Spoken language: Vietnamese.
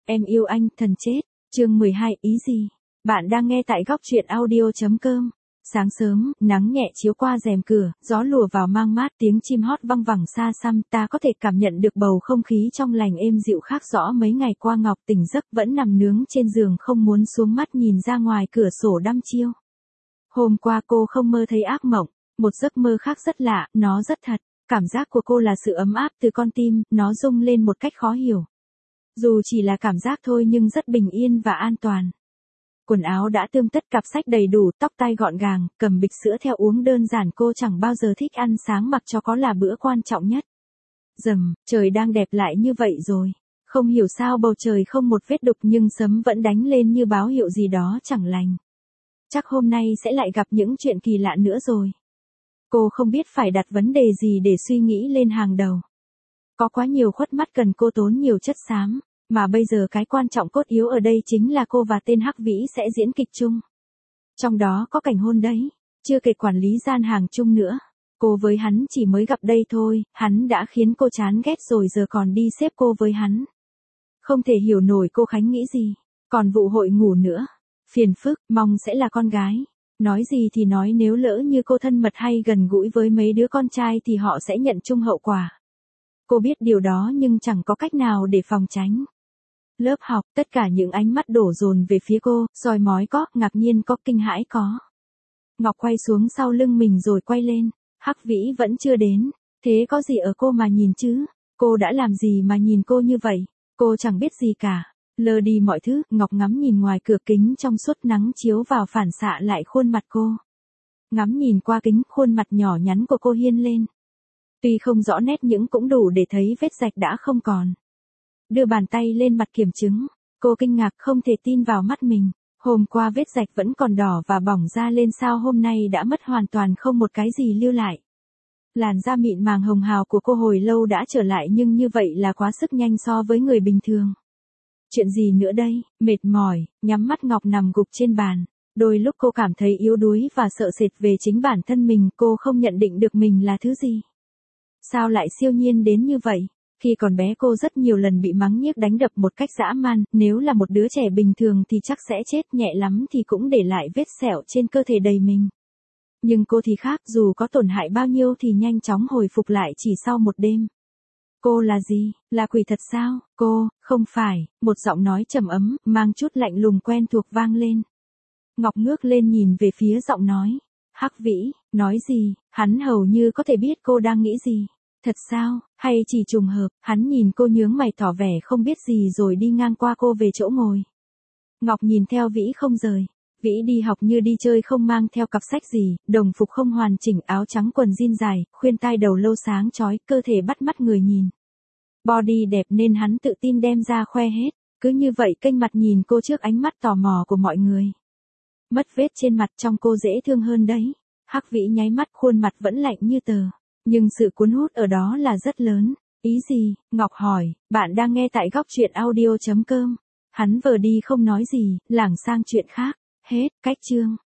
Em yêu anh, thần chết. Chương 12, ý gì? Bạn đang nghe tại góc truyện audio.com. Sáng sớm, nắng nhẹ chiếu qua rèm cửa, gió lùa vào mang mát, tiếng chim hót văng vẳng xa xăm, ta có thể cảm nhận được bầu không khí trong lành êm dịu khác rõ mấy ngày qua Ngọc tỉnh giấc vẫn nằm nướng trên giường không muốn xuống mắt nhìn ra ngoài cửa sổ đăm chiêu. Hôm qua cô không mơ thấy ác mộng, một giấc mơ khác rất lạ, nó rất thật. Cảm giác của cô là sự ấm áp từ con tim, nó rung lên một cách khó hiểu. Dù chỉ là cảm giác thôi nhưng rất bình yên và an toàn. Quần áo đã tươm tất, cặp sách đầy đủ, tóc tai gọn gàng, cầm bịch sữa theo uống đơn giản, cô chẳng bao giờ thích ăn sáng mặc cho có là bữa quan trọng nhất. Trời đang đẹp lại như vậy rồi. Không hiểu sao bầu trời không một vết đục nhưng sấm vẫn đánh lên như báo hiệu gì đó chẳng lành. Chắc hôm nay sẽ lại gặp những chuyện kỳ lạ nữa rồi. Cô không biết phải đặt vấn đề gì để suy nghĩ lên hàng đầu. Có quá nhiều khuất mắt cần cô tốn nhiều chất xám, mà bây giờ cái quan trọng cốt yếu ở đây chính là cô và tên Hắc Vĩ sẽ diễn kịch chung. Trong đó có cảnh hôn đấy, chưa kể quản lý gian hàng chung nữa. Cô với hắn chỉ mới gặp đây thôi, hắn đã khiến cô chán ghét rồi giờ còn đi xếp cô với hắn. Không thể hiểu nổi cô Khánh nghĩ gì, còn vụ hội ngủ nữa. Phiền phức, mong sẽ là con gái. Nói gì thì nói, nếu lỡ như cô thân mật hay gần gũi với mấy đứa con trai thì họ sẽ nhận chung hậu quả. Cô biết điều đó nhưng chẳng có cách nào để phòng tránh. Lớp học, tất cả những ánh mắt đổ dồn về phía cô, soi mói có, ngạc nhiên có, kinh hãi có. Ngọc quay xuống sau lưng mình rồi quay lên. Hắc Vĩ vẫn chưa đến. Thế có gì ở cô mà nhìn chứ? Cô đã làm gì mà nhìn cô như vậy? Cô chẳng biết gì cả. Lơ đi mọi thứ, Ngọc ngắm nhìn ngoài cửa kính trong suốt nắng chiếu vào phản xạ lại khuôn mặt cô. Ngắm nhìn qua kính, khuôn mặt nhỏ nhắn của cô hiên lên. Tuy không rõ nét nhưng cũng đủ để thấy vết rạch đã không còn. Đưa bàn tay lên mặt kiểm chứng, cô kinh ngạc không thể tin vào mắt mình. Hôm qua vết rạch vẫn còn đỏ và bỏng ra lên sao hôm nay đã mất hoàn toàn không một cái gì lưu lại. Làn da mịn màng hồng hào của cô hồi lâu đã trở lại nhưng như vậy là quá sức nhanh so với người bình thường. Chuyện gì nữa đây? Mệt mỏi, nhắm mắt Ngọc nằm gục trên bàn. Đôi lúc cô cảm thấy yếu đuối và sợ sệt về chính bản thân mình, cô không nhận định được mình là thứ gì. Sao lại siêu nhiên đến như vậy? Khi còn bé cô rất nhiều lần bị mắng nhiếc đánh đập một cách dã man, nếu là một đứa trẻ bình thường thì chắc sẽ chết, nhẹ lắm thì cũng để lại vết sẹo trên cơ thể đầy mình. Nhưng cô thì khác, dù có tổn hại bao nhiêu thì nhanh chóng hồi phục lại chỉ sau một đêm. Cô là gì? Là quỷ thật sao? Cô, không phải, một giọng nói trầm ấm, mang chút lạnh lùng quen thuộc vang lên. Ngọc ngước lên nhìn về phía giọng nói. Hắc Vĩ, nói gì? Hắn hầu như có thể biết cô đang nghĩ gì. Thật sao, hay chỉ trùng hợp? Hắn nhìn cô nhướng mày tỏ vẻ không biết gì rồi đi ngang qua cô về chỗ ngồi. Ngọc nhìn theo Vĩ không rời. Vĩ đi học như đi chơi, không mang theo cặp sách gì, đồng phục không hoàn chỉnh, áo trắng quần jean dài, khuyên tai đầu lâu sáng chói, cơ thể bắt mắt người nhìn. Body đẹp nên hắn tự tin đem ra khoe hết, cứ như vậy kênh mặt nhìn cô trước ánh mắt tò mò của mọi người. Mất vết trên mặt trông cô dễ thương hơn đấy. Hắc Vĩ nháy mắt, khuôn mặt vẫn lạnh như tờ, nhưng sự cuốn hút ở đó là rất lớn. Ý gì? Ngọc hỏi. Bạn đang nghe tại góc truyện audio.com. Hắn vờ đi không nói gì, lảng sang chuyện khác. Hết, cách chương.